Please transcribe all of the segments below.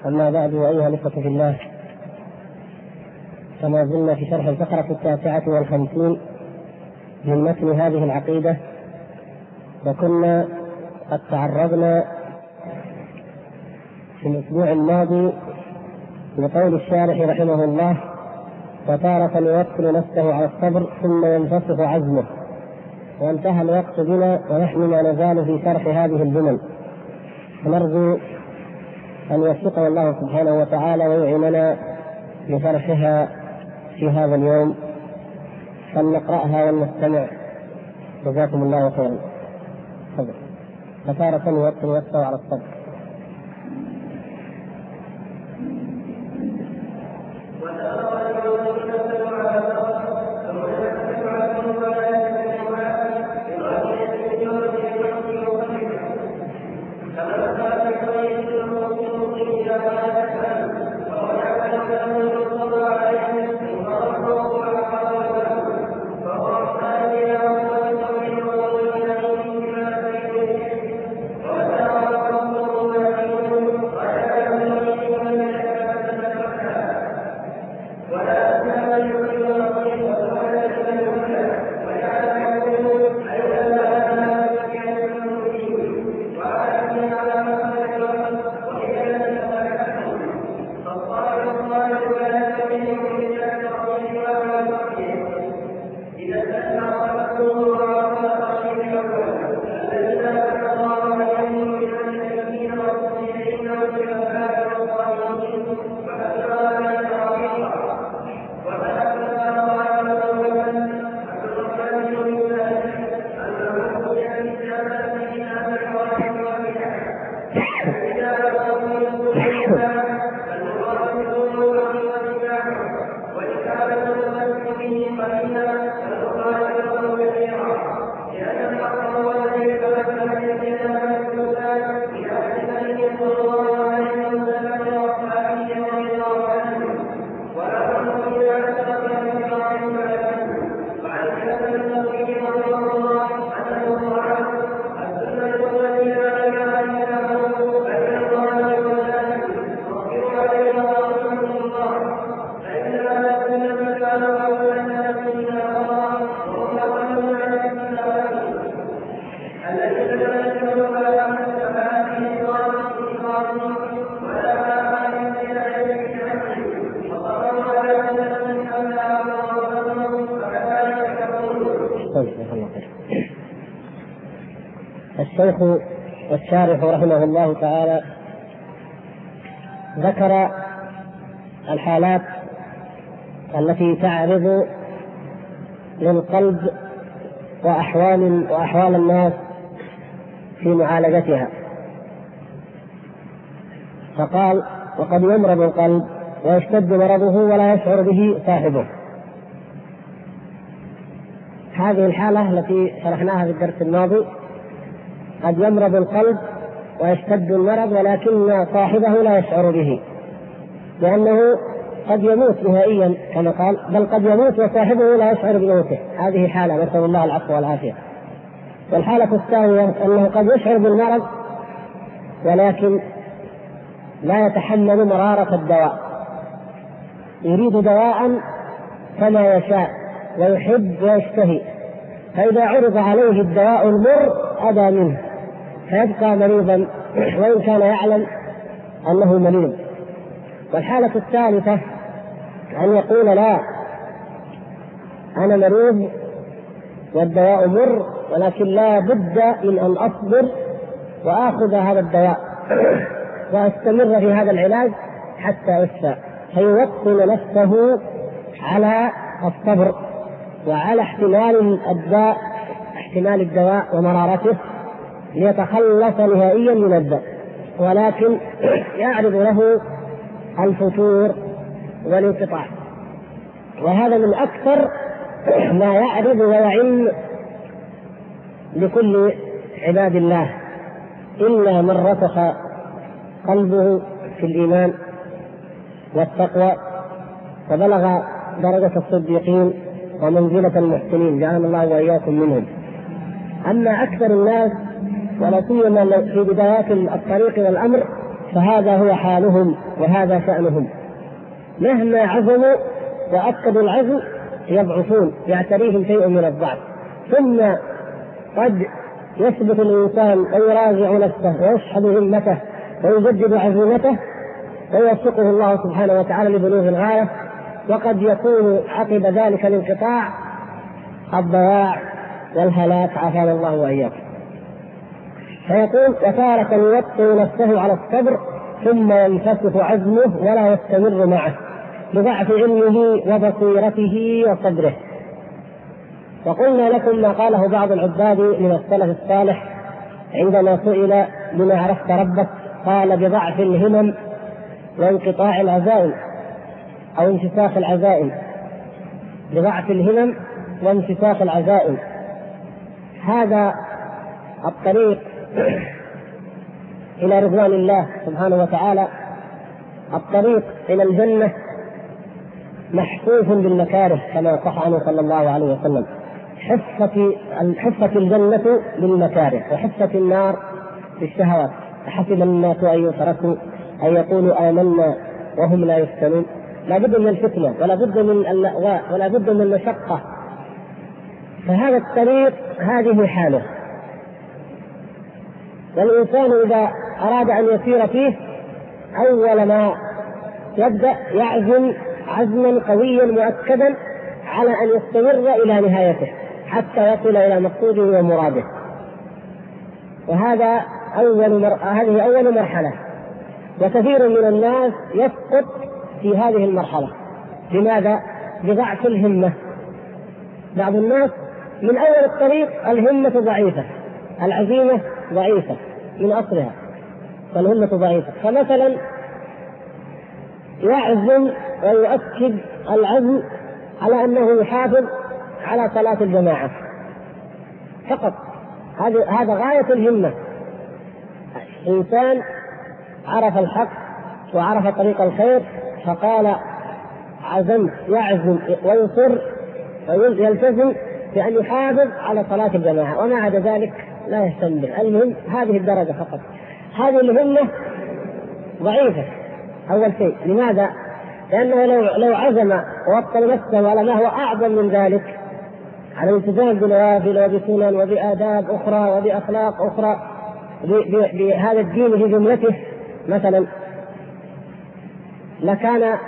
أما بعد، أيها الإخوة في الله، كما زلنا في شرح الفقرة 59 من متن هذه العقيدة، وكنا قد تعرضنا في الأسبوع الماضي لقول الشارح رحمه الله: وتارة يوكل نفسه على الصبر ثم ينفسخ عزمه. وانتهى الوقت بنا ونحن ما نزال في شرح هذه الجمل، ونرجو أن يوفقنا الله سبحانه وتعالى ويعيننا لشرحها في هذا اليوم، فلنقرأها ولنستمع. جزاكم الله خيرا. فتارة يوكل نفسه على الصبر. الشيخ والشارح رحمه الله تعالى ذكر الحالات التي تعرض للقلب وأحوال الناس في معالجتها، فقال: وقد يمرض القلب ويشتد مرضه ولا يشعر به صاحبه. هذه الحالة التي شرحناها في الدرس الماضي، قد يمرض القلب ويشتد المرض ولكن صاحبه لا يشعر به، لأنه قد يموت نهائيا كما قال، بل قد يموت وصاحبه لا يشعر بموته. هذه حالة نسأل الله العفو والعافية. والحالة الثانية أنه قد يشعر بالمرض ولكن لا يتحمل مرارة الدواء، يريد دواء كما يشاء ويحب ويشتهي، فإذا عرض عليه الدواء المر أبى منه فيبقى مريضا وإن كان يعلم أنه مريض. والحالة الثالثة أن يقول: لا، أنا مريض والدواء مر، ولكن لا بد من أن أصبر وآخذ هذا الدواء وأستمر في هذا العلاج حتى أشفى، فيوطن نفسه على الصبر وعلى احتمال الدواء ومرارته ليتخلص نهائيا من الداء، ولكن يعرض له الفتور والانقطاع. وهذا من أكثر ما يعرض ويعم لكل عباد الله، إلا من رسخ قلبه في الإيمان والتقوى وبلغ درجة الصديقين ومنزلة المحسنين، جعلنا الله وإياكم منهم. أما أكثر الناس ولا سيما في بدايات الطريق والأمر فهذا هو حالهم وهذا شأنهم، مهما عزموا وأكدوا العزم يضعفون، يعتريهم شيء من الضعف، ثم قد يثبت الإنسان ويراجع نفسه ويشحذ همته ويجدد عزيمته ويوفقه الله سبحانه وتعالى لبلوغ الغاية، وقد يكون عقب ذلك الانقطاع الضياع والهلاك، عافانا الله وإياكم. فيقول: وتارة يوطئ نفسه على الصبر ثم ينكسف عزمه ولا يستمر معه لضعف علمه وبصيرته وصبره. وقلنا لكم ما قاله بعض العباد من السلف الصالح عندما سئل: بما عرفت ربك؟ قال: بضعف الهمم وانقطاع العزائم أو انتساخ العزائم. بضعف الهمم وانتساخ العزائم، هذا الطريق إلى رضوان الله سبحانه وتعالى، الطريق إلى الجنة محفوف بالمكاره كما صح عنه صلى الله عليه وسلم. حفت الجنة بالمكاره وحفت النار بالشهوات. حسب الناس أن يتركوا أن يقولوا آمنا وهم لا يفتنون. لا بد من الفتنة ولا بد من اللأواء ولا بد من المشقة. فهذا الطريق هذه حاله، والإنسان إذا أراد أن يسير فيه أول ما يبدأ يعزم عزما قويا مؤكدا على أن يستمر إلى نهايته حتى يصل إلى مقصوده ومراده. وهذا هذه أول مرحلة، وكثير من الناس يسقط في هذه المرحلة. لماذا؟ بضعف الهمة. بعض الناس من أول الطريق الهمة ضعيفة، العزيمة ضعيفة من أصلها، فالهمة ضعيفة. فمثلا يعزم ويؤكد العزم على أنه يحافظ على صلاة الجماعة فقط، هذا غاية الهمة. إنسان عرف الحق وعرف طريق الخير فقال عزمت، يعزم ويصر ويلتزم بأن يحافظ على صلاة الجماعة، وما عدا ذلك لا يهتم به. المهم هذه الدرجة فقط. هذه الهمة ضعيفة أول شيء. لماذا؟ لأنه لو عزم ووطن نفسه على ما هو أعظم من ذلك، على الالتزام بنوافل وبسنن وبآداب أخرى وبأخلاق أخرى بهذا الدين في جملته مثلا، لكان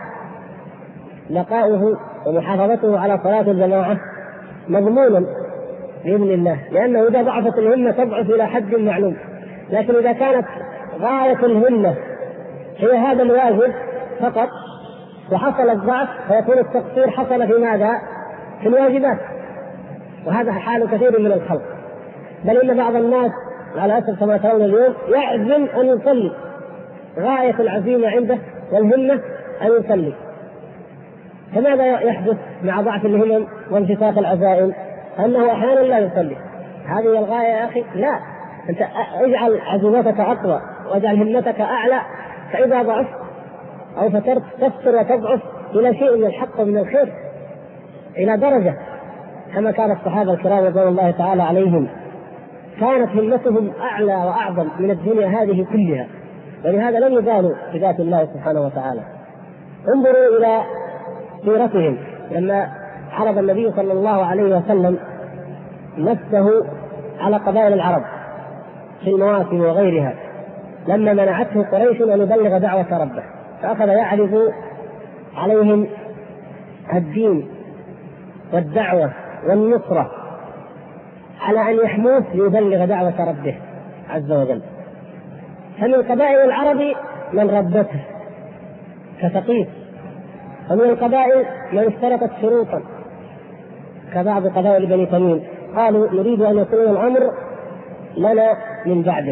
لقاؤه ومحافظته على صلاة الجماعة مضمونا بإذن الله، لأنه إذا ضعفت الهمة تضعف إلى حد معلوم. لكن إذا كانت غاية الهمة هي هذا الواجب فقط وحصل الضعف فيكون التقصير حصل في ماذا؟ في الواجبات. وهذا حال كثير من الخلق، بل إن بعض الناس على أسف كما ترون اليوم يعزم أن يصلي، غاية العزيمة عنده والهمة أن يصلي. فماذا يحدث مع ضعف الهمم وانتساخ العزائم؟ أنه أحيانا لا يصلي. هذه الغاية يا أخي؟ لا، أنت اجعل عزيمتك أقوى واجعل همتك أعلى، فإذا ضعفت أو فترت تفتر وتضعف إلى شيء من الحق ومن الخير، إلى درجة كما كان الصحابة الكرام رضوان الله تعالى عليهم كانت همتهم أعلى وأعظم من الدنيا هذه كلها، ولهذا لم يبالوا بذات الله سبحانه وتعالى. انظروا إلى سيرتهم لما عرض النبي صلى الله عليه وسلم نفسه على قبائل العرب في المواسم وغيرها، لما منعته قريش أن يبلغ دعوة ربه، فأخذ يعرض عليهم الدين والدعوة والنصرة على أن يحموه ليبلغ دعوة ربه عز وجل. فمن قبائل العرب من ربته كثقيف، ومن القبائل من اشترطت شروطا كبعض قبائل بني تميم، قالوا نريد أن يكون الأمر لنا من بعدك.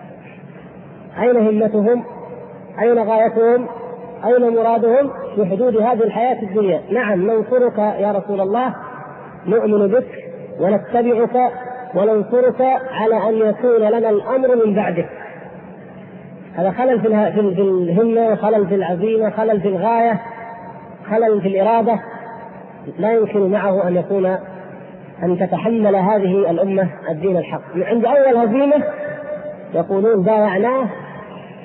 أين همتهم؟ أين غايتهم؟ أين مرادهم؟ في حدود هذه الحياة الدنيا. نعم ننصرك يا رسول الله، نؤمن بك ونتبعك وننصرك على أن يكون لنا الأمر من بعدك. هذا خلل في الهمة، خلل في العزيمة، خلل في الغاية، خلل في الإرادة، لا يمكن معه أن تتحمل هذه الأمة الدين الحق. عند أول هزيمة يقولون بايعناه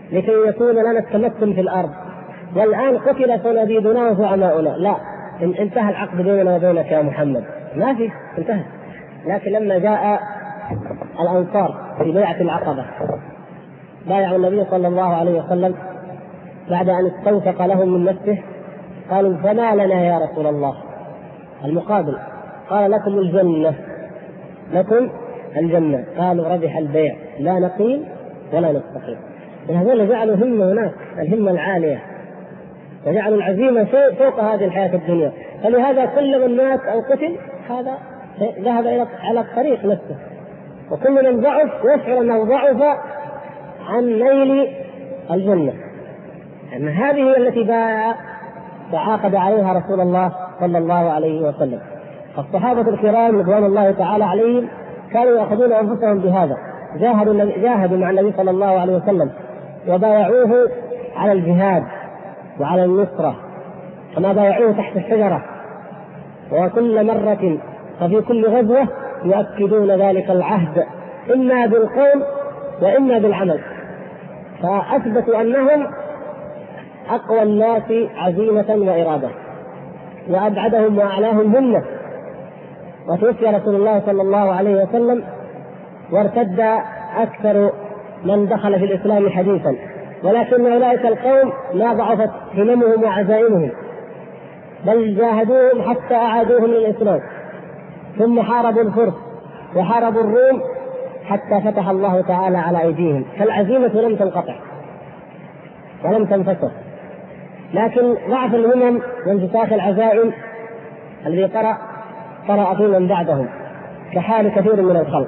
لكي يكون لنا التمكن في الأرض، والآن قتل صناديدنا وزعماؤنا. لا، انتهى العقد بيننا وبينك يا محمد، ما في، انتهى. لكن لما جاء الأنصار في بيعة العقبة بايعوا النبي صلى الله عليه وسلم بعد أن استوثق لهم من نفسه، قالوا فما لنا يا رسول الله المقابل؟ قال لكم الجنة، لكم الجنة. قالوا ربح البيع، لا نقيل ولا نستقيل. هذول جعلوا همة هناك، الهمة العالية، وجعلوا العزيمة فوق هذه الحياة الدنيا. فلهذا كل من مات أو قتل هذا ذهب على الطريق نفسه، وكل من ضعف يشعر أنه ضعف عن نيل الجنة. أن هذه هي التي تعاقد عليها رسول الله صلى الله عليه وسلم. الصحابة الكرام رضوان الله تعالى عليهم كانوا يأخذون أنفسهم بهذا، جاهدوا مع النبي صلى الله عليه وسلم وبايعوه على الجهاد وعلى النصرة، كما بايعوه تحت الشجرة، وكل مرة وفي كل غزوة يؤكدون ذلك العهد إما بالقول وإما بالعمل، فأثبتوا أنهم أقوى الناس عزيمة وإرادة وأبعدهم وأعلاهم همة. وتوفي رسول الله صلى الله عليه وسلم وارتد أكثر من دخل في الإسلام حديثا، ولكن أولئك القوم لا ضعفت هممهم وعزائمهم، بل جاهدوهم حتى أعادوهم للإسلام، ثم حاربوا الفرس وحاربوا الروم حتى فتح الله تعالى على أيديهم. فالعزيمة لم تنقطع ولم تنفصل، لكن ضعف الهمم وانفساخ العزائم الذي طرأ في من بعدهم كحال كثير من الخلق،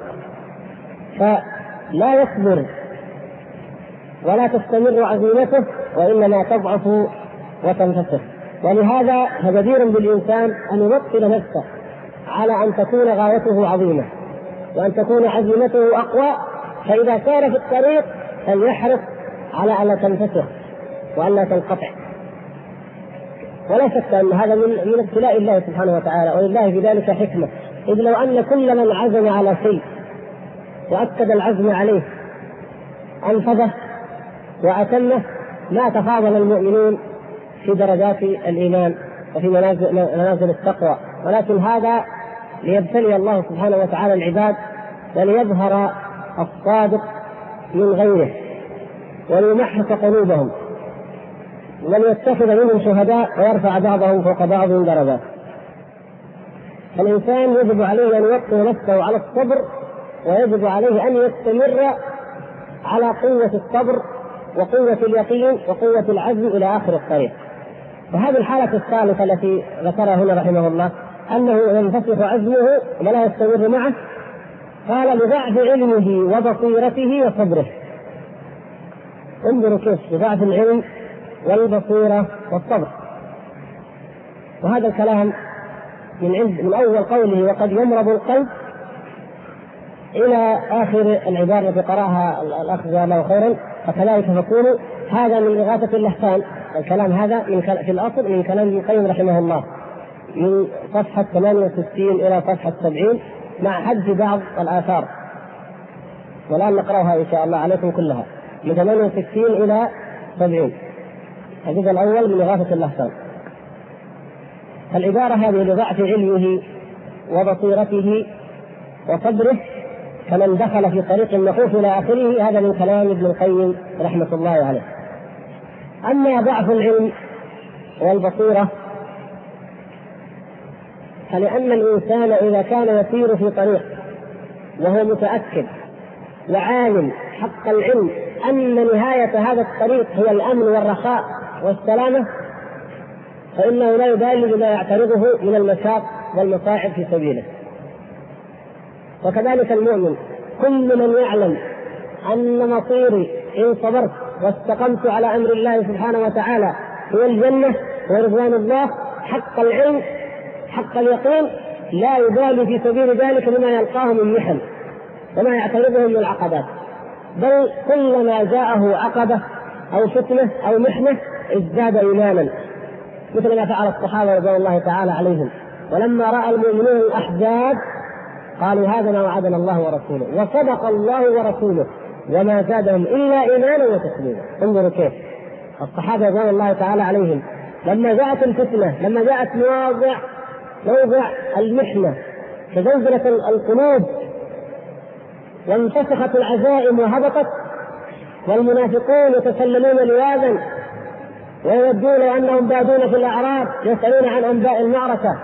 فلا يصبر ولا تستمر عزيمته، وإنما تضعف وتنفسخ. ولهذا فجدير بالإنسان أن يبطل نفسه على أن تكون غايته عظيمة وأن تكون عزيمته أقوى، فإذا سار في الطريق فليحرص على ألا تنفسخ وألا تنقطع. ولا شك أن هذا من ابتلاء الله سبحانه وتعالى، ولله في ذلك حكمة. إذ لو أن كل من عزم على شيء وأكد العزم عليه أنفذه وأتمه ما تفاضل المؤمنون في درجات الإيمان وفي منازل التقوى، ولكن هذا ليبتلي الله سبحانه وتعالى العباد وليظهر الصادق من غيره وليمحص قلوبهم وليتخذ منهم شهداء ويرفع بعضهم فوق بعض درجات. فالإنسان يجب عليه أن يوطن نفسه على الصبر، ويجب عليه أن يستمر على قوة الصبر وقوة اليقين وقوة العزم إلى آخر الطريق. وهذه الحالة الثالثة التي ذكرها هنا رحمه الله، أنه ينفسخ عزمه ولا يستمر معه، قال لضعف علمه وبصيرته وصبره. انظروا كيف بضعف العلم والبصيرة والصبر. وهذا الكلام من أول قوله وقد يمرض القلب إلى آخر العبارة التي قرأها الأخ جزاه الله خيرا فكذلك تكون. هذا من إغاثة اللهفان، الكلام هذا في الأصل من كلام ابن القيم رحمه الله من صفحة 68 إلى صفحة 70 مع حذف بعض الآثار، والآن نقرأها إن شاء الله عليكم كلها من 68 إلى 70. الجزء الأول من إغاثة اللهفان. فالعبارة هذه لضعف علمه وبصيرته وصبره كمن دخل في طريق النحوف إلى آخره، هذا من كلام ابن القيم رحمة الله عليه. أما ضعف العلم والبصيرة فلأن الإنسان إذا كان يسير في طريق وهو متأكد وعالم حق العلم أن نهاية هذا الطريق هي الأمن والرخاء والسلامة، فإنه لا يبالي بما يعترضه من المشاق والمصاعب في سبيله. وكذلك المؤمن، كل من يعلم أن مصيري إن صبرت واستقمت على أمر الله سبحانه وتعالى هو الجنة ورضوان الله حق العلم حق اليقين، لا يبالي في سبيل ذلك بما يلقاه من محن وما يعترضه من العقبات، بل كلما جاءه عقبة أو فتنة أو محنة ازداد إيمانا، مثل ما فعل الصحابة رضي الله تعالى عليهم. ولما رأى المؤمنون الأحزاب قالوا هذا ما وعدنا الله ورسوله، وصدق الله ورسوله وما زادهم إلا إيمانا وتسليما. انظروا كيف الصحابة رضوان الله تعالى عليهم لما جاءت الفتنة، لما جاءت موضع المحنة تزلزلت القلوب وانفسخت العزائم وهبطت، والمنافقون يتسلمون لواذا ويودون أنهم بادون في الأعراب يسألون عن أنباء المعركة،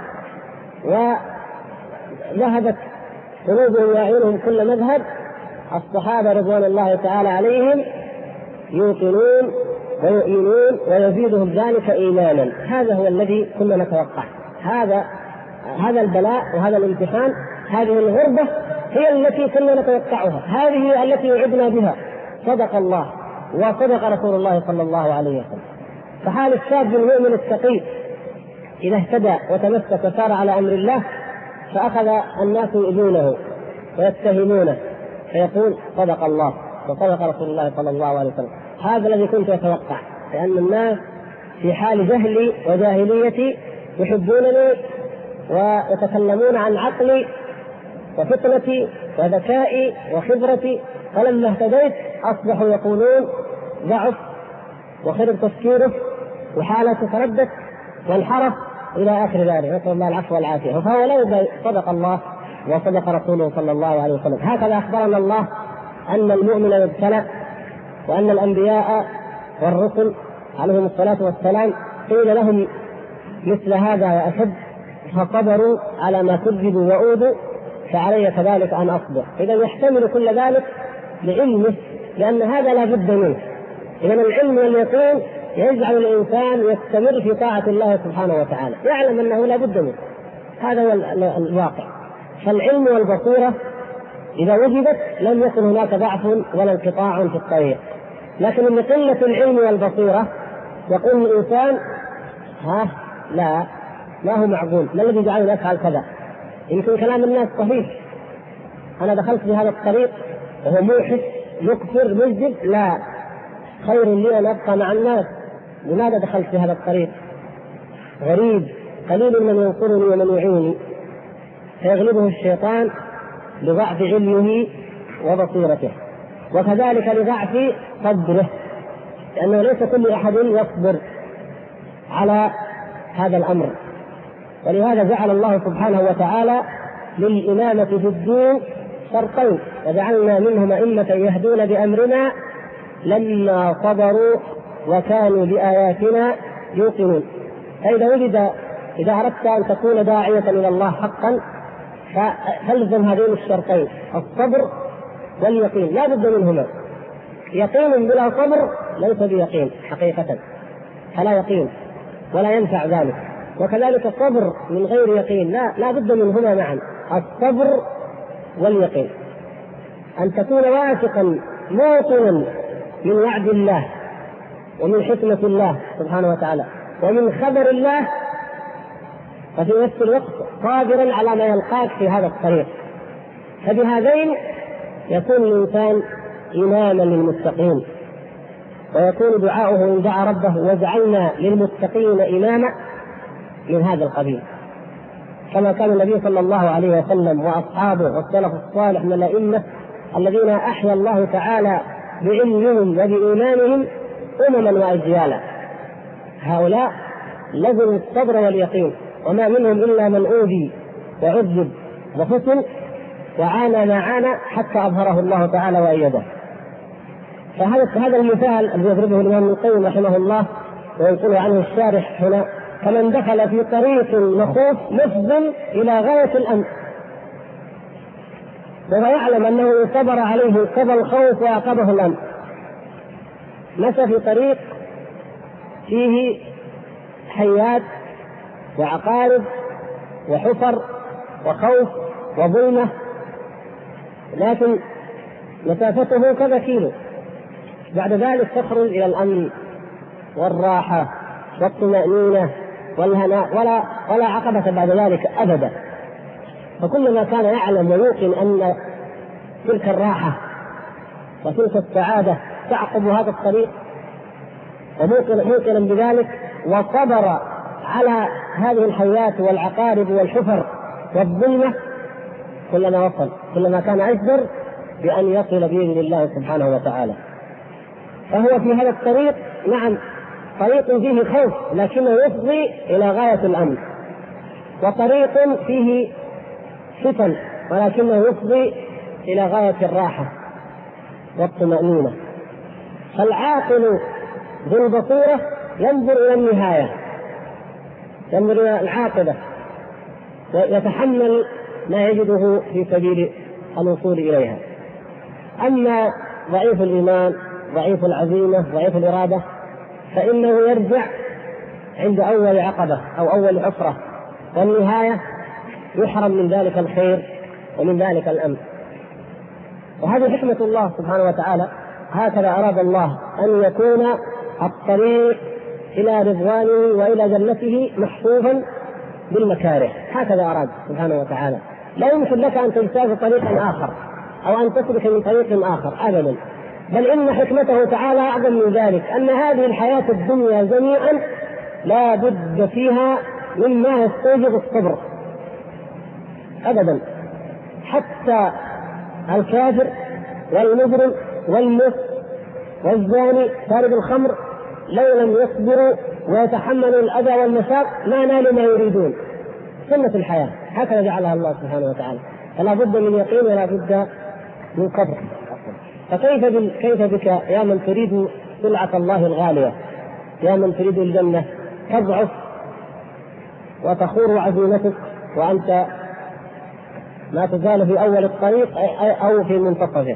وذهبت قلوبهم وأعينهم كل مذهب. الصحابة رضوان الله تعالى عليهم يوقنون ويؤمنون ويزيدهم ذلك إيمانا. هذا هو الذي كنا نتوقع. هذا البلاء وهذا الامتحان، هذه الغربة هي التي كنا نتوقعها، هذه التي وعدنا بها. صدق الله وصدق رسول الله صلى الله عليه وسلم. فحال الشاب المؤمن التقي إذا اهتدى وتمسك وسار على أمر الله فأخذ الناس يؤذونه ويتهمونه فيقول صدق الله وصدق رسول الله صلى الله عليه وسلم. هذا الذي كنت أتوقع، لأن الناس في حال جهلي وجاهليتي يحبونني ويتكلمون عن عقلي وفطنتي وذكائي وخبرتي، فلما اهتديت أصبحوا يقولون ضعف وخرب تفكيره وحالته تردت وانحرف إلى آخر ذلك، نسأل الله العفو والعافية. فهو لا صدق الله وصدق رسوله صلى الله عليه وسلم. هكذا أخبرنا الله أن المؤمن يبتلى، وأن الأنبياء والرسل عليهم الصلاة والسلام قيل لهم مثل هذا وأشد فصبروا على ما كذبوا وأوذوا فعلي كذلك أن أصبر. إذا يحتمل كل ذلك لعلمه، لأن هذا لا بد منه. إذا العلم واليقين يجعل الإنسان يستمر في طاعة الله سبحانه وتعالى، يعلم أنه لا بد منه. هذا هو الواقع. فالعلم والبصيرة إذا وجدت لم يكن هناك ضعف ولا انقطاع في الطريق. لكن من قلة العلم والبصيرة يقول الإنسان لا هو معقول، ما الذي جعلني أفعل كذا؟ يمكن كلام الناس صحيح، أنا دخلت في هذا الطريق وهو موحش مكفر مجد، لا، خير لي أن أبقى مع الناس. لماذا دخلت في هذا الطريق؟ غريب، قليل من ينصرني ومن يعيني. فيغلبه الشيطان لضعف علمه وبصيرته، وكذلك لضعف صبره، لأنه ليس كل أحد يصبر على هذا الأمر. ولهذا جعل الله سبحانه وتعالى للإمامة في الدين شرطين: وجعلنا منهم أئمة يهدون بأمرنا لما صبروا وكانوا بآياتنا يوقنون. إذا أردت أن تكون داعية إلى الله حقا فالزم هذين الشرطين: الصبر واليقين، لا بد منهما. يقين بلا صبر ليس بيقين حقيقة، فلا يقين ولا ينفع ذلك. وكذلك الصبر من غير يقين لا بد منهما معا، الصبر واليقين. أن تكون واثقا موطنا من وعد الله ومن حكمة الله سبحانه وتعالى ومن خبر الله، وفي نفس الوقت قادرا على ما يلقاك في هذا الطريق. فبهذين يكون الإنسان إماما للمتقين، ويكون دعاؤه إن دعا ربه واجعلنا للمتقين إماما من هذا القبيل، كما كان النبي صلى الله عليه وسلم وأصحابه والسلف الصالح من الأئمة الذين أحيا الله تعالى بعلمهم وبإيمانهم أمما وأجيالا. هؤلاء لزموا الصبر واليقين، وما منهم إلا من أوذي وعذب وفتن وعانى ما عانى حتى أظهره الله تعالى وأيده. فهذا المثال الذي يضربه الإمام ابن القيم رحمه الله وينقل عنه الشارح هنا: كمن دخل في طريق مخوف مفضل إلى غاية الأمن، وهو يعلم أنه إن صبر عليه قضى الخوف وعقبه الأمن. مشى في طريق فيه حيات وعقارب وحفر وخوف وظلمة، لكن مسافته كذا كيلو، بعد ذلك تخرج إلى الأمن والراحة والطمأنينة والهناء، ولا عقبة بعد ذلك أبدا. فكلما كان يعلم ويوقن أن تلك الراحة وتلك السعادة تعقب هذا الطريق وموقنا بذلك وصبر على هذه الحياة والعقارب والحفر والظلمة، كلما وصل كلما كان أجدر بأن يصل بإذن الله سبحانه وتعالى. فهو في هذا الطريق نعم طريق فيه خوف لكنه يفضي إلى غاية الأمن، وطريق فيه فتن ولكنه يفضي إلى غاية الراحة والطمأنينة. فالعاقل ذو البصيرة ينظر إلى النهاية، ينظر إلى العاقبة ويتحمل ما يجده في سبيل الوصول إليها. أما ضعيف الإيمان ضعيف العزيمة ضعيف الإرادة فإنه يرجع عند أول عقبة أو أول عثرة، والنهاية يحرم من ذلك الخير ومن ذلك الأمن. وهذه حكمة الله سبحانه وتعالى، هكذا أراد الله أن يكون الطريق إلى رضوانه وإلى جنته محفوظا بالمكاره، هكذا أراد سبحانه وتعالى. لا يمكن لك أن تجتاز طريقا آخر أو أن تسلك من طريق آخر أبدا، بل إن حكمته تعالى أعظم من ذلك، أن هذه الحياة الدنيا جميعا لا بد فيها مما يستوجب الصبر أبدا. حتى الكافر والمجرم والمس والزاني شارب الخمر لو لم يصبروا ويتحملوا الأذى والمشاق ما نالوا ما يريدون. سنة الحياة هكذا جعلها الله سبحانه وتعالى، فلا بد من يقين ولا بد من صبر. فكيف بك يا من تريد سلعة الله الغالية، يا من تريد الجنة، تضعف وتخور عزيمتك وأنت ما تزال في أول الطريق أو في منتصفه.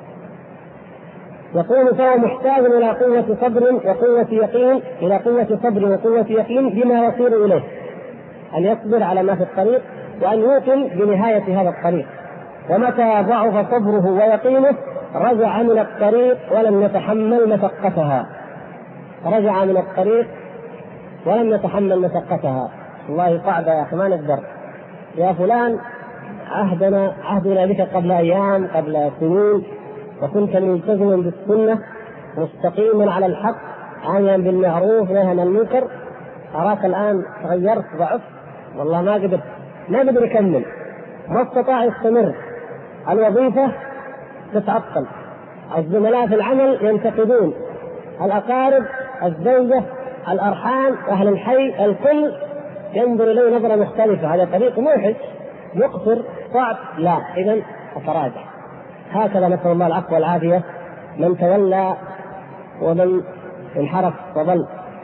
يقول فهو محتاج إلى قوة صبر وقوة يقين، إلى قوة صبر وقوة يقين بما يصير إليه، أن يصبر على ما في الطريق وأن يوقن بنهاية هذا الطريق. ومتى ضعف صبره ويقينه رجع من الطريق ولم يتحمل مشقتها، رجع من الطريق ولم يتحمل مشقتها. والله قاعدة يا أخي ما نقدر، يا فلان عهدنا بك قبل أيام قبل سنين وكنت ملتزما بالسنة مستقيما على الحق عاملا بالمعروف نهيا عن المنكر، أراك الآن تغيرت ضعفت، والله ما قدر يكمل، ما استطاع يستمر، الوظيفة تتعطل، الزملاء في العمل ينتقدون، الأقارب الزوجة الأرحام أهل الحي الكل ينظر إليه نظرة مختلفة، هذا طريق موحش يقصر صعب، لا إذن أتراجع. هكذا نسأل الله العفو والعافية من تولى ومن انحرف وضل.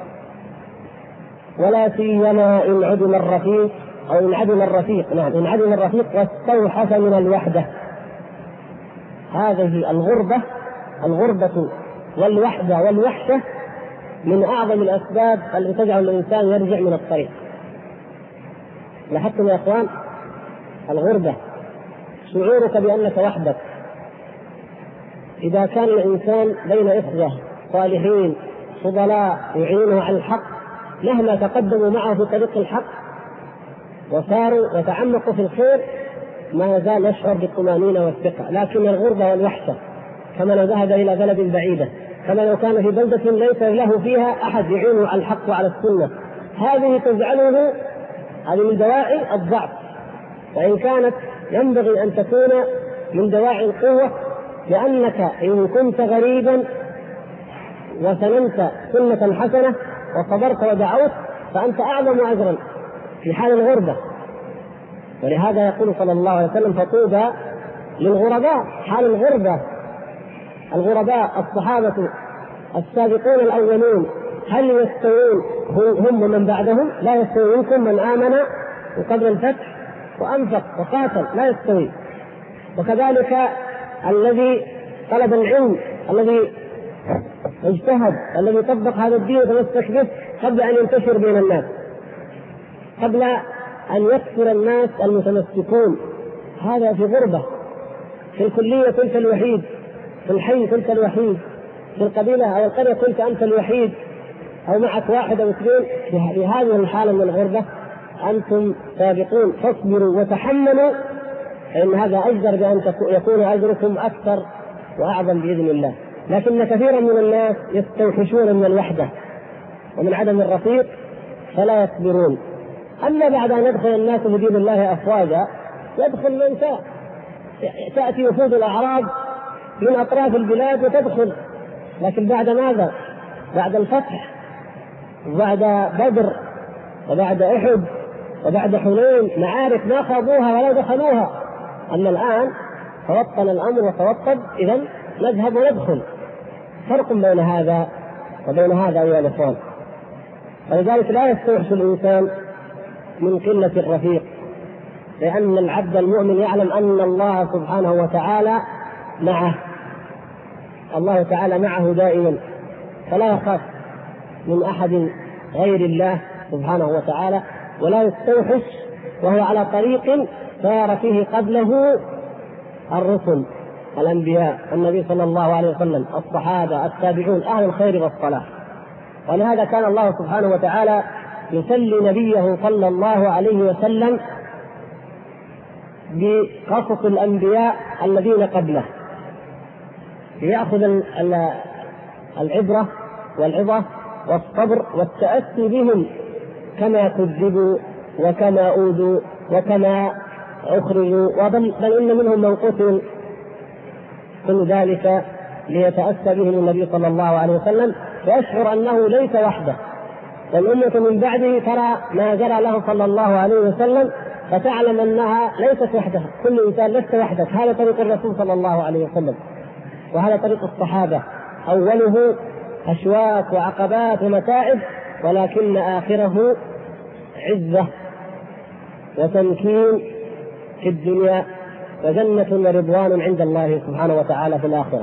ولا سيما إن عدم الرفيق أو إن عدم الرفيق، نعم إن عدم الرفيق واستوحش من الوحدة. هذه الغربة والوحدة والوحشة من أعظم الأسباب التي تجعل الإنسان يرجع من الطريق. لاحظتم يا إخوان، الغربة شعورك بأنك وحدك. إذا كان الإنسان بين إخوة صالحين فضلاء يعينه على الحق مهما تقدموا معه في طريق الحق وصاروا وتعمقوا في الخير ما يزال يشعر بالطمأنينة والثقة. لكن الغربة والوحشة كما لو ذهب إلى بلد بعيدة، كما لو كان في بلدة ليس له فيها أحد يعينه على الحق وعلى السنة، هذه تجعله هذه من دواعي الضعف، وإن كانت ينبغي أن تكون من دواعي القوة، لأنك إن كنت غريبا وسننت سنة حسنة وصبرت ودعوت فأنت أعظم أجرا في حال الغربة. ولهذا يقول صلى الله عليه وسلم فطوبى للغرباء. حال الغرباء الصحابة السابقون الأولون هل يستوون هم ومن بعدهم؟ لا يستوي منكم من آمن قبل الفتح وأنفق وقاتل، لا يستوي. وكذلك الذي طلب العلم، الذي اجتهد، الذي طبق هذا الدين وتمسك به قبل أن ينتشر بين الناس، قبل أن يكثر الناس المتمسكون، هذا في غربة. في الكلية كنت الوحيد، في الحي كنت الوحيد، في القبيلة أو القرية كنت أنت الوحيد، أو معك واحد أو اثنين. في هذه الحالة من الغربة أنتم سابقون، فاصبروا وتحملوا، فإن هذا أجدر بأن يكون أجركم أكثر وأعظم بإذن الله. لكن كثيرا من الناس يستوحشون من الوحدة ومن عدم الرفيق فلا يصبرون. أما بعد أن يدخل الناس في دين الله أفواجا يدخل من شاء، تأتي وفود الأعراب من أطراف البلاد وتدخل. لكن بعد ماذا؟ بعد الفتح وبعد بدر وبعد أحد وبعد حنين، معارك ما خاضوها ولا دخلوها. أما الآن توطن الأمر وتوطد، إذن نذهب وندخل. فرق بين هذا وبين هذا أيها الإخوان. ولذلك لا يستوحش الإنسان من قلة الرفيق، لأن العبد المؤمن يعلم أن الله سبحانه وتعالى معه، الله تعالى معه دائما، فلا يخاف من أحد غير الله سبحانه وتعالى، ولا يستوحش وهو على طريق سار فيه قبله الرسل، الأنبياء، النبي صلى الله عليه وسلم، الصحابة، التابعون، أهل الخير والصلاح. ولهذا كان الله سبحانه وتعالى يسلي نبيه صلى الله عليه وسلم بقصص الأنبياء الذين قبله، ليأخذ العبرة والعظة والصبر والتأسي بهم، كما كذبوا وكما أوذوا وكما أخرجوا، بل إن منهم من قتل. كل ذلك ليتأسى بهم النبي صلى الله عليه وسلم، ويشعر أنه ليس وحده، والأمة من بعده ترى ما جرى له صلى الله عليه وسلم، فتعلم أنها ليست وحدها، كل إنسان لست وحدك. هذا طريق الرسول صلى الله عليه وسلم، وهذا طريق الصحابة، أوله أشواك وعقبات ومتاعب، ولكن آخره عزة وتمكين في الدنيا وجنة ورضوان عند الله سبحانه وتعالى في الآخرة.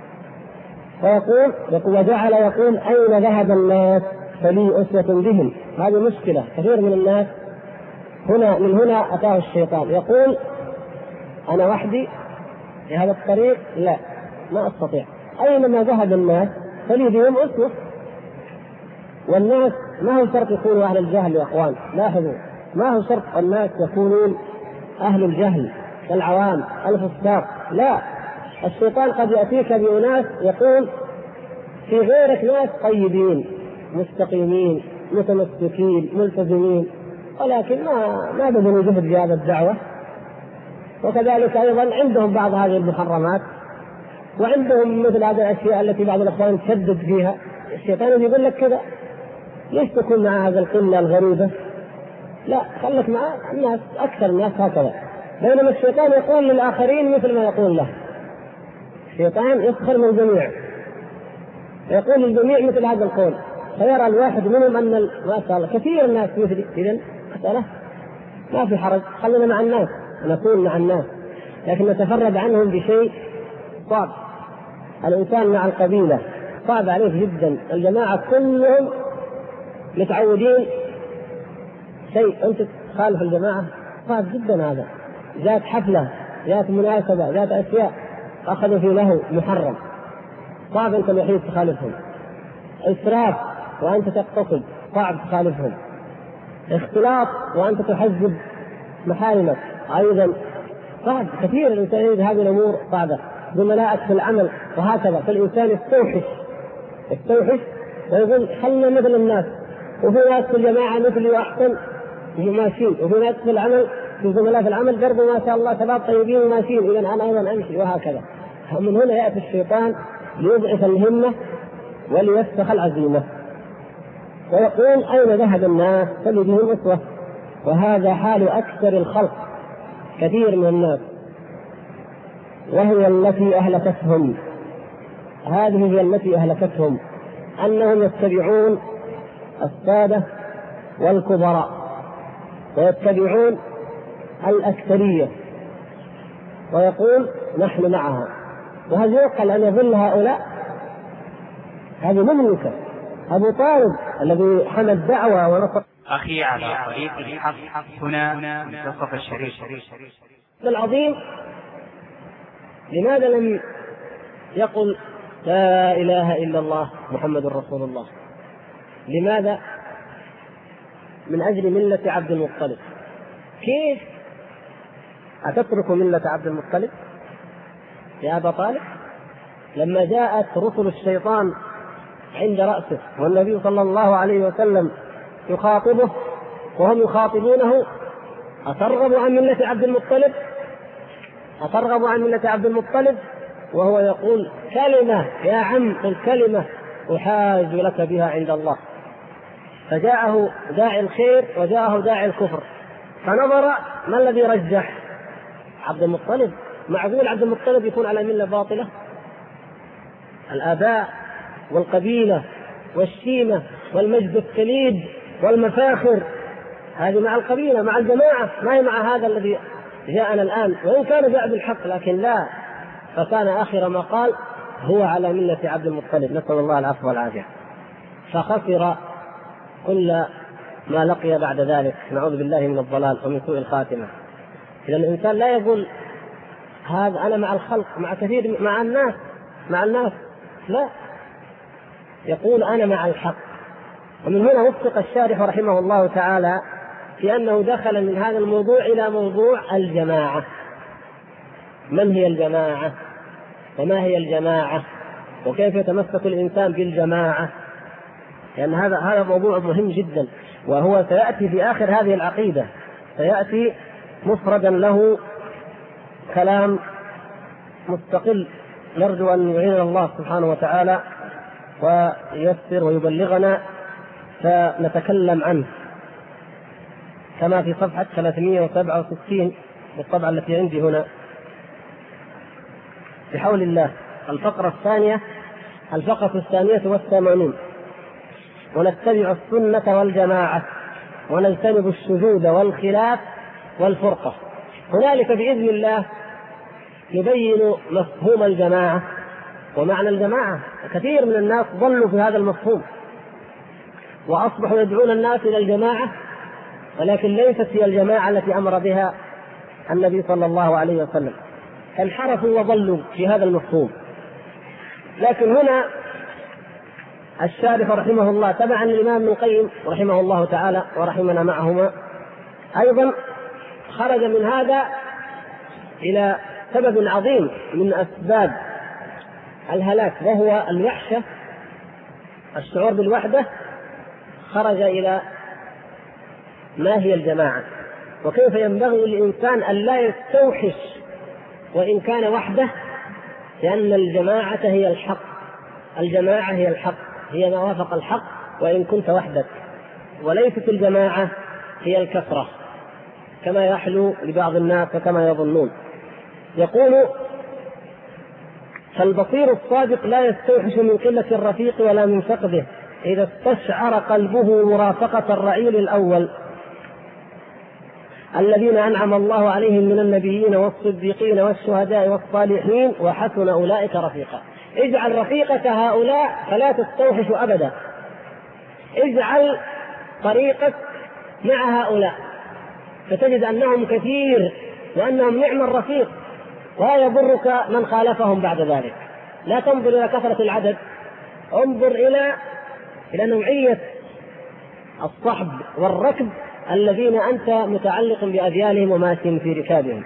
وجعل يقول أين ذهب الناس فلي أسوة بهم. هذه مشكلة، كثير من الناس من هنا أتاه الشيطان يقول أنا وحدي في هذا الطريق، لا ما أستطيع. أينما ذهب الناس فلي بهم أسوة. والناس ما هو شرط يكونوا أهل الجهل يا أخوان، لاحظوا، ما هو شرط الناس يكونون أهل الجهل العوام الفساق، لا. الشيطان قد يأتيك بأناس يقول في غيرك ناس طيبين مستقيمين متمسكين ملتزمين، ولكن ما بذلوا جهد في هذا الدعوة، وكذلك أيضا عندهم بعض هذه المحرمات، وعندهم مثل هذه الأشياء التي بعض الأخوان تشدد فيها. الشيطان يقول لك كذا، ليش تكون مع هذا القلة الغريبة؟ لا، خلك مع الناس، أكثر الناس هكذا. بينما الشيطان يقول للآخرين مثل ما يقول له. الشيطان يسخر من الجميع، يقول للجميع مثل هذا القول، فيرى الواحد منهم أن ما شاء الله كثير الناس مثلي، إذن مسألة ما في حرج، خلينا مع الناس، نكون مع الناس، لكن نتفرد عنهم بشيء صعب. الإنسان مع القبيلة صعب عليه جدا، الجماعة كلهم متعودين شيء، أنت تخالف الجماعة صعب جدا. هذا جاءت حفلة، جاءت مناسبة، جاءت أشياء أخذوا في له محرم، صعب أنت الوحيد تخالفهم. إسراف وأنت تقتصد، صعب تخالفهم. اختلاط وأنت تحجب محارمك، أيضا صعب كثير. الإنسان يجد هذه الأمور صعبة، زملائك في العمل وهكذا. فالإنسان يستوحش ويقول خلنا مثل الناس، وفي ناس في الجماعة مثلي وأحسن وماشيين، وفي ناس في العمل في زملاء في العمل برضو ما شاء الله شباب طيبين وماشيين، إذن أنا أيضا أمشي، وهكذا. ومن هنا يأتي الشيطان ليضعف الهمة وليفسخ العزيمة، ويقول أين ذهب الناس فلي بهم أسوة. وهذا حال أكثر الخلق، كثير من الناس، وهي التي أهلكتهم. هذه هي التي أهلكتهم، أنهم يتبعون السادة والكبراء ويتبعون الأكثرية، ويقول نحن معها. وهل يعقل أن يظل هؤلاء؟ هذه مملكة. أبو طالب الذي حمل الدعوة ونصر أخي على طريق الحق هنا منتصف الشريف العظيم، لماذا لم يقل لا إله إلا الله محمد رسول الله؟ لماذا؟ من أجل ملة عبد المطلب. كيف أتترك ملة عبد المطلب يا أبا طالب؟ لما جاءت رسل الشيطان عند رأسه والنبي صلى الله عليه وسلم يخاطبه وهم يخاطبونه، أترغب عن ملة عبد المطلب؟ أترغب عن ملة عبد المطلب؟ وهو يقول كلمة يا عم قل كلمة أحاج لك بها عند الله. فجاءه داعي الخير وجاءه داعي الكفر، فنظر ما الذي رجح؟ عبد المطلب. معقول عبد المطلب يكون على ملة باطلة؟ الآباء والقبيلة والشيمة والمجد التليد والمفاخر هذه مع القبيلة مع الجماعة، ما هي مع هذا الذي جاءنا الآن، وإن كان جاء بالحق لكن لا. فكان آخر ما قال هو على ملة عبد المطلب، نسأل الله العفو والعافية. فخسر كل ما لقي بعد ذلك، نعوذ بالله من الضلال ومن سوء الخاتمة. إذا الإنسان لا يقول هذا أنا مع الخلق مع كثير مع الناس لا، يقول أنا مع الحق. ومن هنا وفق الشارح رحمه الله تعالى في أنه دخل من هذا الموضوع إلى موضوع الجماعة. من هي الجماعة؟ وما هي الجماعة؟ وكيف يتمسك الإنسان بالجماعة؟ لأن هذا موضوع مهم جدا، وهو سيأتي في آخر هذه العقيدة، سيأتي مفردا له كلام مستقل، نرجو أن يعيننا الله سبحانه وتعالى وييسر ويبلغنا فنتكلم عنه، كما في صفحة 367 بالطبعة التي عندي هنا بحول الله. الفقرة الثانية، الفقرة 82. ونتبع السنة والجماعة ونجتنب الشذوذ والخلاف والفرقة. هنالك بإذن الله يبين مفهوم الجماعة ومعنى الجماعة. كثير من الناس ضلوا في هذا المفهوم وأصبحوا يدعون الناس إلى الجماعة، ولكن ليست هي الجماعة التي أمر بها النبي صلى الله عليه وسلم، انحرفوا وضلوا في هذا المفهوم. لكن هنا الشارح رحمه الله تبعا للإمام ابن القيم رحمه الله تعالى ورحمنا معهما أيضا خرج من هذا إلى سبب عظيم من أسباب الهلاك، وهو الوحشة، الشعور بالوحدة. خرج إلى ما هي الجماعة، وكيف ينبغي للإنسان أن لا يستوحش وإن كان وحده، لأن الجماعة هي الحق. الجماعة هي الحق، هي ما وافق الحق وإن كنت وحدك، وليست الجماعة هي الكثرة كما يحلو لبعض الناس وكما يظنون. يقول فالبصير الصادق لا يستوحش من قلة الرفيق ولا من فقده إذا استشعر قلبه مرافقة الرعيل الأول الذين أنعم الله عليهم من النبيين والصديقين والشهداء والصالحين وحسن أولئك رفيقا. اجعل رفيقك هؤلاء فلا تستوحش أبدا، اجعل طريقك مع هؤلاء فتجد أنهم كثير وأنهم نعم الرفيق، ولا يضرك من خالفهم بعد ذلك. لا تنظر إلى كثرة العدد، انظر إلى نوعية الصحب والركب الذين أنت متعلق بأذيالهم وماشٍ في ركابهم.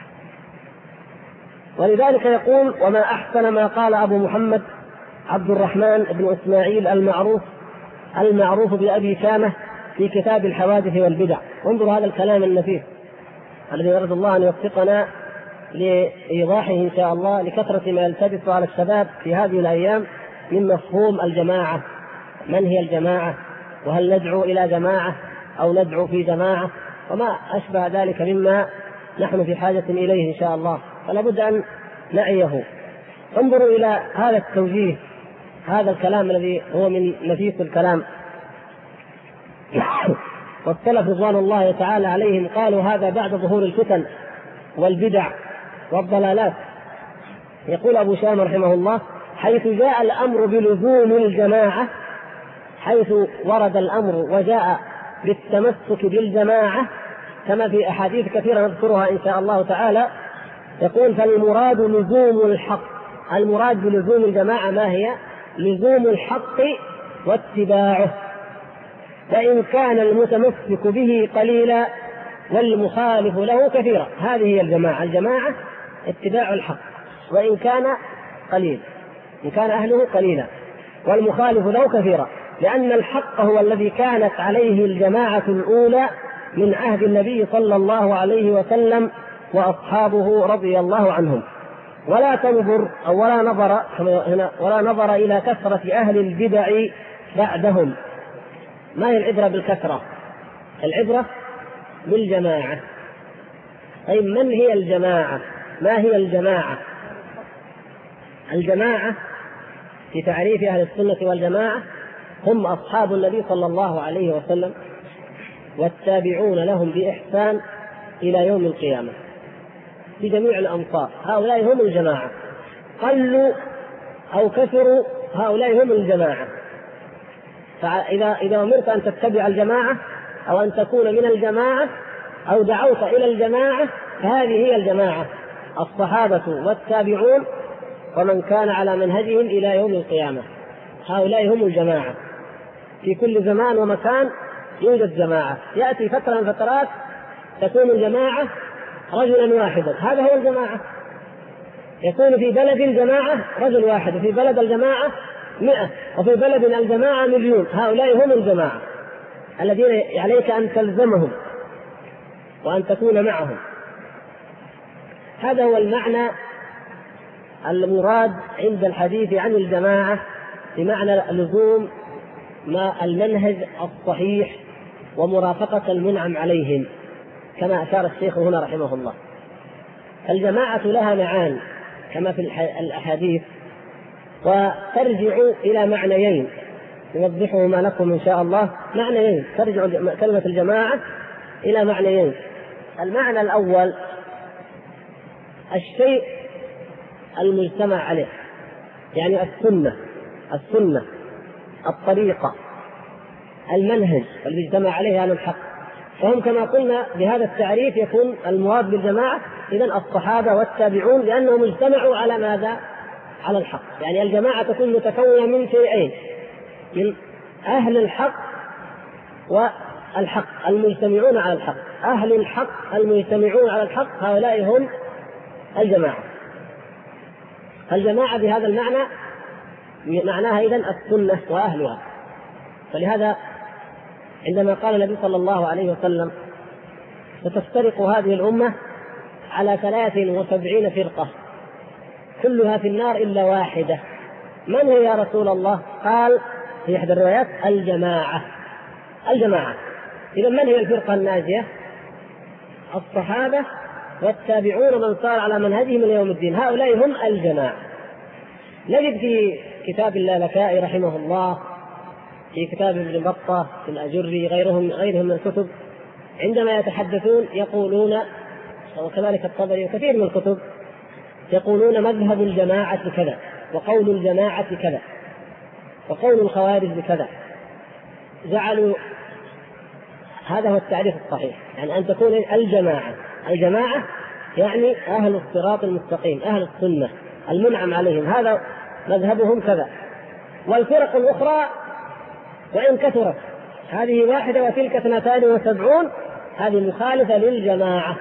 ولذلك يقول وما أحسن ما قال أبو محمد عبد الرحمن بن إسماعيل المعروف بأبي شامة في كتاب الحوادث والبدع. انظر هذا الكلام النفيس الذي يرجو الله أن يوفقنا لإيضاحه إن شاء الله، لكثرة ما يلتبس على الشباب في هذه الأيام من مفهوم الجماعة. من هي الجماعة؟ وهل ندعو إلى جماعة أو ندعو في جماعة؟ وما أشبه ذلك مما نحن في حاجة إليه إن شاء الله، فلا بد أن نعيه. انظروا إلى هذا التوجيه، هذا الكلام الذي هو من نفيس الكلام. والسلف رضوان الله تعالى عليهم قالوا هذا بعد ظهور الفتن والبدع والضلالات. يقول أبو شام رحمه الله حيث جاء الأمر بلزوم الجماعة، حيث ورد الأمر وجاء بالتمسك بالجماعة كما في أحاديث كثيرة نذكرها إن شاء الله تعالى، يقول فالمراد لزوم الحق. المراد بلزوم الجماعة ما هي؟ لزوم الحق واتباعه، وإن كان المتمسك به قليلا والمخالف له كثيرا. هذه هي الجماعة. الجماعة اتباع الحق وإن كان قليل، إن كان أهله قليلا، والمخالف له كثيرا، لأن الحق هو الذي كانت عليه الجماعة الأولى من عهد النبي صلى الله عليه وسلم وأصحابه رضي الله عنهم. ولا تنظر أو ولا نظر إلى كثرة أهل البدع بعدهم. ما هي العبرة بالكثرة؟ العبرة بالجماعة. طيب من هي الجماعة؟ ما هي الجماعة؟ الجماعة في تعريف أهل السنة والجماعة هم أصحاب النبي صلى الله عليه وسلم والتابعون لهم بإحسان إلى يوم القيامة في جميع الأمصار. هؤلاء هم الجماعة، قلوا أو كثروا هؤلاء هم الجماعة. فإذا أمرت أن تتبع الجماعة أو أن تكون من الجماعة أو دعوت إلى الجماعة فهذه هي الجماعة، الصحابة والتابعون ومن كان على منهجهم إلى يوم القيامة. هؤلاء هم الجماعة. في كل زمان ومكان يوجد جماعة، يأتي فترة من فترات تكون الجماعة رجلا واحدا، هذا هو الجماعة. يكون في بلد الجماعة رجل واحد، وفي بلد الجماعة 100، وفي بلد الجماعة 1,000,000. هؤلاء هم الجماعة الذين عليك أن تلزمهم وأن تكون معهم. هذا هو المعنى المراد عند الحديث عن الجماعة، بمعنى لزوم ما المنهج الصحيح ومرافقة المنعم عليهم، كما أشار الشيخ هنا رحمه الله. الجماعة لها معاني كما في الأحاديث، وترجع إلى معنيين نوضحهما لكم إن شاء الله. معنيين، ترجع كلمة الجماعة إلى معنيين. المعنى الأول الشيء المجتمع عليه، يعني السنة، الطريقة، المنهج المجتمع عليه أهل الحق. فهم كما قلنا بهذا التعريف يكون المراد بالجماعة إذن الصحابة والتابعون، لأنهم اجتمعوا على ماذا؟ على الحق. يعني الجماعة تكون متكونة من شيئين، من أهل الحق والحق المجتمعون على الحق. أهل الحق المجتمعون على الحق هؤلاء هم الجماعة. الجماعة بهذا المعنى معناها إذن السنة وأهلها. فلهذا عندما قال النبي صلى الله عليه وسلم ستفترق هذه الأمة على 73 فرقة كلها في النار إلا واحدة، من هي يا رسول الله؟ قال في إحدى الروايات الجماعة. إذن من هي الفرقة الناجية؟ الصحابة والتابعون من صار على منهجهم إلى يوم الدين، هؤلاء هم الجماعة. نجد في كتاب اللالكائي رحمه الله، في كتاب ابن بطة، في الأجري، غيرهم من الكتب، عندما يتحدثون يقولون، وكذلك الطبري وكثير من الكتب، يقولون مذهب الجماعة كذا، وقول الجماعة كذا، وقول الخوارج بكذا. جعلوا هذا هو التعريف الصحيح، يعني أن تكون الجماعة يعني أهل الصراط المستقيم، أهل السنة المنعم عليهم، هذا مذهبهم كذا. والفرق الأخرى وإن كثرت، هذه واحدة وتلك 72، هذه مخالفة للجماعة.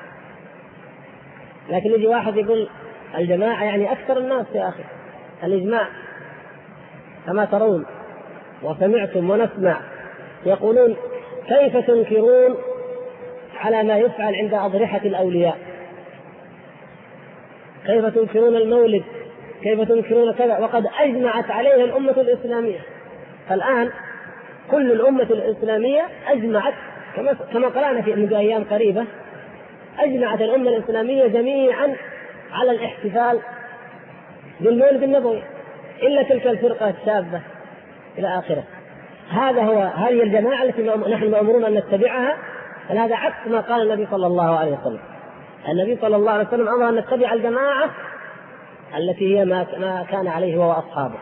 لكن يجي واحد يقول الجماعة يعني أكثر الناس. يا أخي الإجماع كما ترون وسمعتم ونسمع يقولون كيف تنكرون على ما يفعل عند أضرحة الأولياء؟ كيف تنكرون المولد؟ كيف تنكرون كذا؟ وقد أجمعت عليه الأمة الإسلامية. فالآن كل الأمة الإسلامية أجمعت، كما قرأنا في منذ أيام قريبة، أجمعت الأمة الإسلامية جميعا على الاحتفال بالمولد النبوي إلا تلك الفرقة الشاذة إلى آخره. هذه الجماعة التي نحن مأمورون أن نتبعها. هذا عكس ما قال النبي صلى الله عليه وسلم. النبي صلى الله عليه وسلم أمر أن نتبع الجماعة التي هي ما كان عليه هو وأصحابه.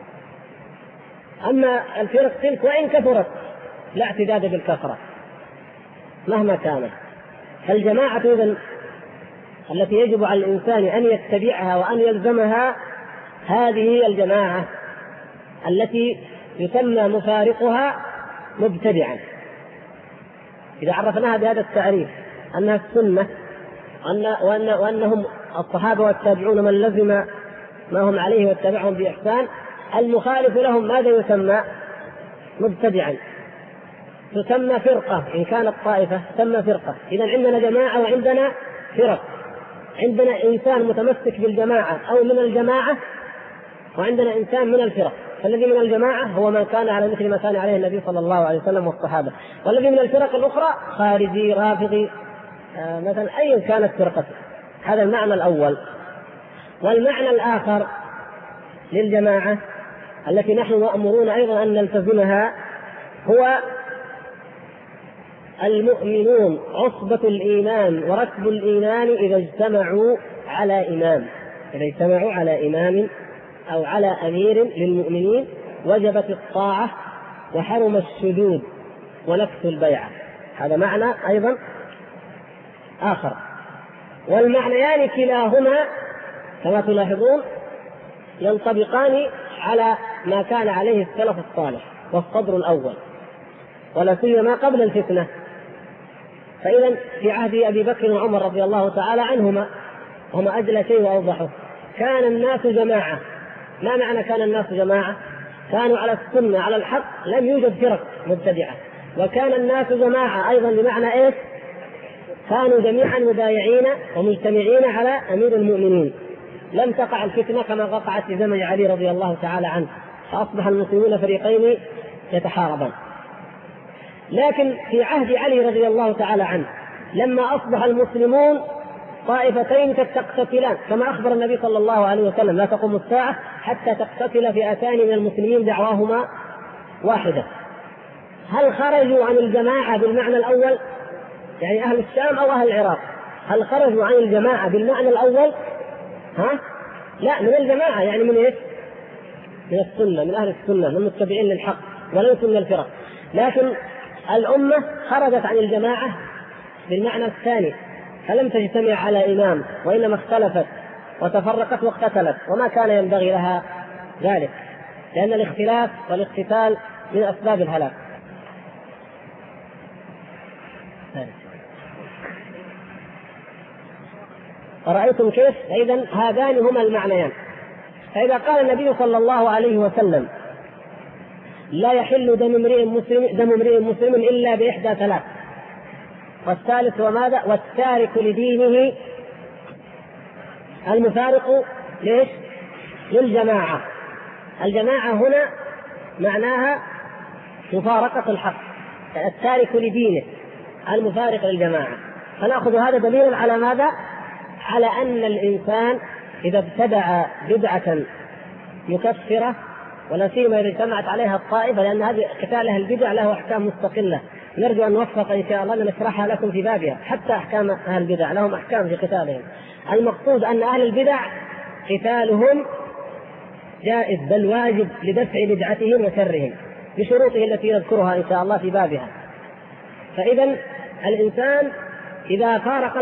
أما الفرق تلك وإن كثرت لا اعتداد بالكثرة مهما كانت. فالجماعة إذن التي يجب على الإنسان أن يتبعها وأن يلزمها، هذه هي الجماعة التي يسمى مفارقها مبتدعا. إذا عرفناها بهذا التعريف أنها السنة وأنهم الصحابة والتابعون من لزم ما هم عليه واتبعهم بإحسان، المخالف لهم ماذا يسمى؟ مبتدعا. تسمى فرقة، إن كانت طائفة تسمى فرقة. إذن عندنا جماعة وعندنا فرق. عندنا إنسان متمسك بالجماعة أو من الجماعة، وعندنا إنسان من الفرق. فالذي من الجماعة هو من كان على مثل ما كان عليه النبي صلى الله عليه وسلم والصحابة، والذي من الفرق الأخرى خارجي رافضي مثلا أي كانت فرقته. هذا المعنى الأول. والمعنى الآخر للجماعة التي نحن مأمورون أيضا أن نلتزمها هو المؤمنون عصبة الإيمان وركب الإيمان إذا اجتمعوا على إمام، إذا اجتمعوا على إمام أو على أمير للمؤمنين وجبت الطاعة وحرم السجود ونكث البيعة. هذا معنى أيضا آخر. والمعنيان كلاهما كما تلاحظون ينطبقان على ما كان عليه السلف الصالح والصدر الأول، ولا سيما قبل الفتنة. فإذا في عهد أبي بكر وعمر رضي الله تعالى عنهما، وهما أجل شيء وأوضحه، كان الناس جماعة. ما معنى كان الناس جماعة؟ كانوا على السنة على الحق، لم يوجد فرق مبتدعة. وكان الناس جماعة أيضا بمعنى إيش؟ كانوا جميعا مبايعين ومجتمعين على أمير المؤمنين. لم تقع الفتنة كما وقعت في زمن علي رضي الله تعالى عنه، فأصبح المسلمون فريقين يتحاربان. لكن في عهد علي رضي الله تعالى عنه لما أصبح المسلمون طائفتين تقتتلان، كما أخبر النبي صلى الله عليه وسلم: لا تقوم الساعة حتى تقتتل فئتان من المسلمين دعواهما واحدة. هل خرجوا عن الجماعة بالمعنى الأول، يعني أهل الشام أو أهل العراق؟ هل خرجوا عن الجماعة بالمعنى الأول؟ لا، من الجماعة، يعني من إيش؟ من السنة، من أهل السنة، من المتبعين للحق، وليسوا من الفرق. لكن الأمة خرجت عن الجماعة بالمعنى الثاني، فلم تجتمع على إمام، وإنما اختلفت وتفرقت واقتتلت، وما كان ينبغي لها ذلك، لأن الاختلاف والاقتتال من أسباب الهلاك. أرأيتم كيف؟ إذن هذان هما المعنيان. فإذا قال النبي صلى الله عليه وسلم: لا يحل دم امرئ مسلم إلا بإحدى ثلاث، والثالث وماذا؟ والتارك لدينه المفارق ليش؟ للجماعة. الجماعة هنا معناها مفارقة الحق، التارك لدينه المفارق للجماعة. فنأخذ هذا دليلا على ماذا؟ على أن الإنسان إذا ابتدع بدعة مكفرة، ولا سيما إذا اجتمعت عليها الطائفة، لأن هذه قتال أهل البدع له أحكام مستقلة، نرجو أن نوفق إن شاء الله أن نشرحها لكم في بابها. حتى أحكام أهل البدع لهم أحكام في قتالهم. المقصود أن أهل البدع قتالهم جائز بل واجب لدفع بدعتهم وشرهم بشروطه التي نذكرها إن شاء الله في بابها. فإذا الإنسان إذا فارق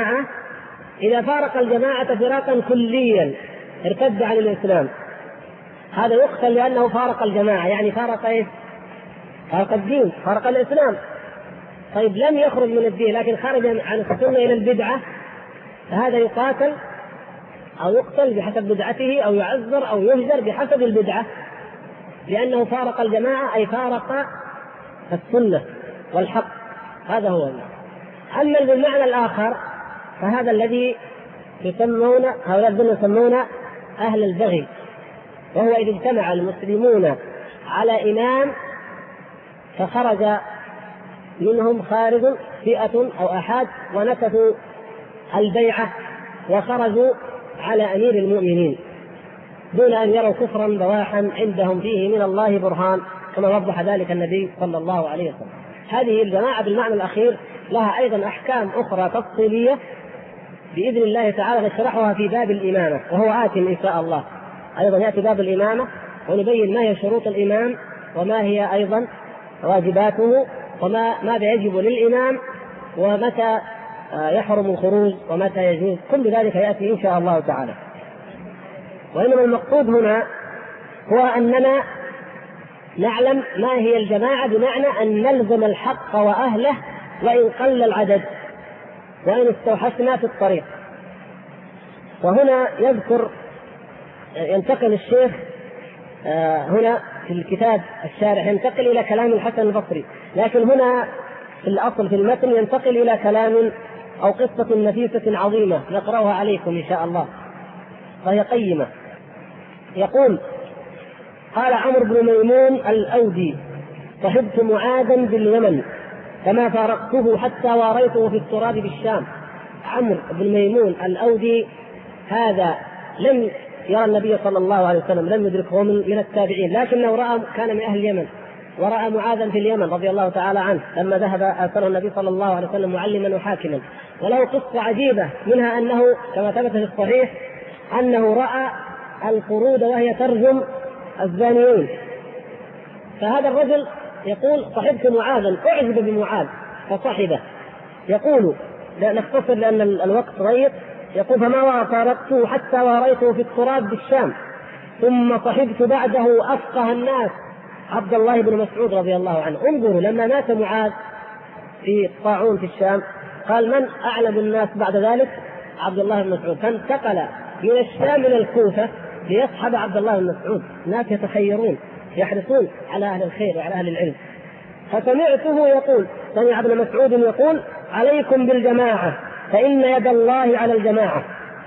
الجماعة فراقا كليا ارتد عن الإسلام، هذا يقتل لأنه فارق الجماعة، يعني فارق إيه؟ فارق الدين، فارق الإسلام. طيب لم يخرج من الدين لكن خرج عن السنة إلى البدعة، فهذا يقاتل أو يقتل بحسب بدعته، أو يعذر أو يهجر بحسب البدعة، لأنه فارق الجماعة أي فارق السنة والحق. هذا هو المعنى. أما بالمعنى الآخر فهذا الذي هؤلاء يسمون أهل البغي، وهو إذا اجتمع المسلمون على إمام فخرج منهم خارج فئة أو أحد ونكثوا البيعة وخرجوا على أمير المؤمنين دون أن يروا كفرا بواحا عندهم فيه من الله برهان، كما وضح ذلك النبي صلى الله عليه وسلم. هذه الجماعة بالمعنى الأخير لها أيضا أحكام أخرى تفصيلية بإذن الله تعالى نشرحها في باب الإمامة، وهو آت إن شاء الله. أيضا يأتي باب الإمامة ونبين ما هي شروط الإمام، وما هي أيضا واجباته، ماذا يجب للإمام، ومتى يحرم الخروج ومتى يجوز. كل ذلك يأتي إن شاء الله تعالى. وإنما المقصود هنا هو أننا نعلم ما هي الجماعة، بمعنى أن نلزم الحق وأهله وإن قل العدد وإن استوحشنا في الطريق. وهنا ينتقل الشيخ هنا في الكتاب الشارح ينتقل إلى كلام الحسن البصري، لكن هنا في الأصل في المتن ينتقل إلى كلام أو قصة نفيسة عظيمة نقرأها عليكم إن شاء الله وهي قيمة. يقول: قال عمرو بن ميمون الأودي: صحبت معاذا باليمن كما فارقته حتى واريته في التراب بالشام. عمرو بن ميمون الأودي هذا لم يرى النبي صلى الله عليه وسلم، لم يدركه من التابعين، لكنه رأى، كان من أهل اليمن، ورأى معاذا في اليمن رضي الله تعالى عنه لما ذهب أرسله النبي صلى الله عليه وسلم معلما وحاكما. وله قصة عجيبة، منها أنه كما ثبت في الصحيح أنه رأى القرود وهي ترجم الزانيين. فهذا الرجل يقول: صحبت معاذا، أعجب بمعاذ فصحبه. يقول، لا نختصر لأن الوقت ضيق، يقول: فما فارقته حتى واريته في التراب بالشام، ثم صحبت بعده أفقه الناس عبد الله بن مسعود رضي الله عنه. انظروا، لما مات معاذ في الطاعون في الشام قال: من أعلم الناس بعد ذلك؟ عبد الله بن مسعود. فانتقل من الشام إلى الكوفة ليصحب عبد الله بن مسعود. الناس يتخيرون، يحرصون على أهل الخير وعلى أهل العلم. فسمعته يقول، سمع ابن مسعود يقول: عليكم بالجماعة فإن يد الله على الجماعة.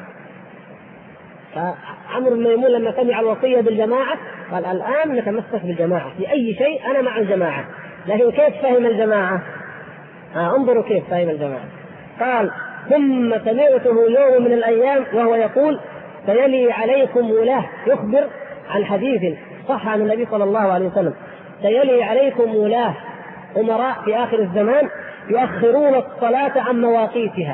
فعمرو بن ميمون لما سمع الوصية بالجماعة قال: الآن نتمسك بالجماعة في أي شيء، أنا مع الجماعة. لكن كيف فهم الجماعة؟ انظروا كيف فهم الجماعة. قال: ثم سمعته يوم من الأيام وهو يقول: سيلي عليكم ولاة، يخبر عن حديث صح عن النبي صلى الله عليه وسلم: سيلي عليكم ولاة أمراء في آخر الزمان يؤخرون الصلاة عن مواقيتها،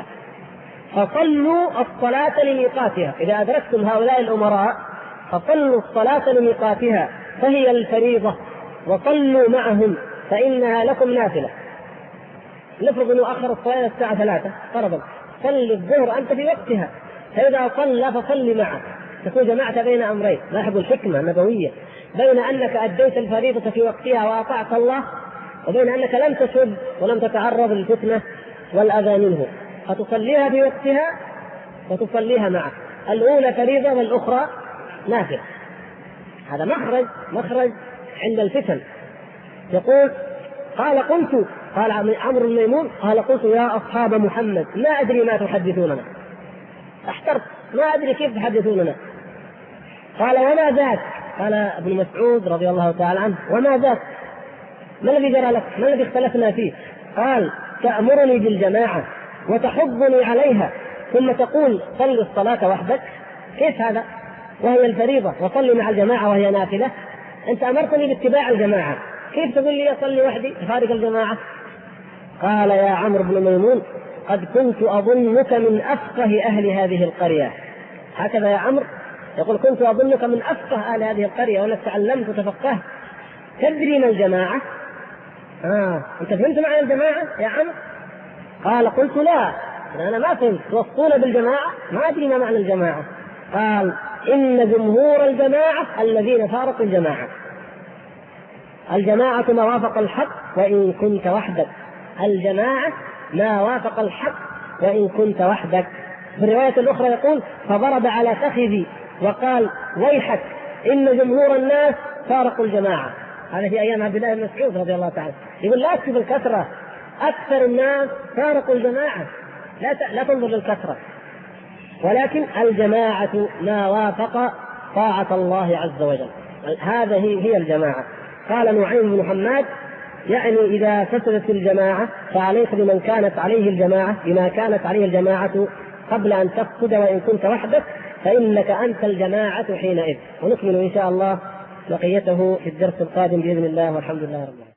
فصلوا الصلاة لميقاتها. إذا أدركتم هؤلاء الأمراء فصلوا الصلاة لميقاتها فهي الفريضة، وصلوا معهم فإنها لكم نافلة. نفرض أنه أخر الصلاة الساعة 3 فرضا، صل الظهر أنت في وقتها، فإذا صلى فصل معه، تكون جمعت بين أمرين. لاحظوا الحكمة النبوية بين أنك أديت الفريضة في وقتها وأطعت الله، وبين أنك لم تشد ولم تتعرض للفتنة والأذى منه، فتصليها في وقتها وتصليها معه. الأولى فريضة والأخرى نافلة. هذا مخرج عند الفتن. يقول: قال عمرو بن ميمون قال: قلت يا أصحاب محمد لا أدري ما تحدثوننا، احترت ما أدري كيف تحدثوننا. قال: وما ذاك؟ قال ابن مسعود رضي الله تعالى عنه: وما ذاك؟ ما الذي جرى لك؟ ما الذي اختلفنا فيه؟ قال: تأمرني بالجماعة وتحضني عليها ثم تقول صل الصلاة وحدك. كيف هذا وهي الفريضة، وصلي مع الجماعة وهي نافلة؟ أنت أمرتني باتباع الجماعة، كيف تقول لي أصلي وحدي تفارق الجماعة؟ قال: يا عمرو بن ميمون قد كنت أظنك من أفقه أهل هذه القرية. هكذا يا عمرو يقول: كنت أظنك من أفقه أهل هذه القرية وأنك تعلمت وتفقهت. تدري ما الجماعة؟ أنت فهمت معنى الجماعة يا عمرو؟ قال: قلت لا، أنا ما فهمت. توصون بالجماعة؟ ما أدري ما معنى الجماعة. قال: إن جمهور الجماعة الذين فارقوا الجماعة. الجماعة ما وافق الحق وإن كنت وحدك. الجماعة ما وافق الحق وإن كنت وحدك. في الرواية الأخرى يقول: فضرب على فخذي وقال: ويحك إن جمهور الناس فارقوا الجماعة. هذا في أيام عبد الله بن مسعود رضي الله تعالى. يقول: لا تكتب الكثرة، أكثر الناس فارقوا الجماعة، لا تنظر للكثرة، ولكن الجماعة ما وافق طاعة الله عز وجل. هذه هي الجماعة. قال نعيم بن حماد: يعني إذا فسدت الجماعة فعليك بما كانت عليه الجماعة قبل أن تفسد وإن كنت وحدك، فإنك أنت الجماعة حينئذ. ونكمل إن شاء الله بقيته في الدرس القادم بإذن الله، والحمد لله رب العالمين.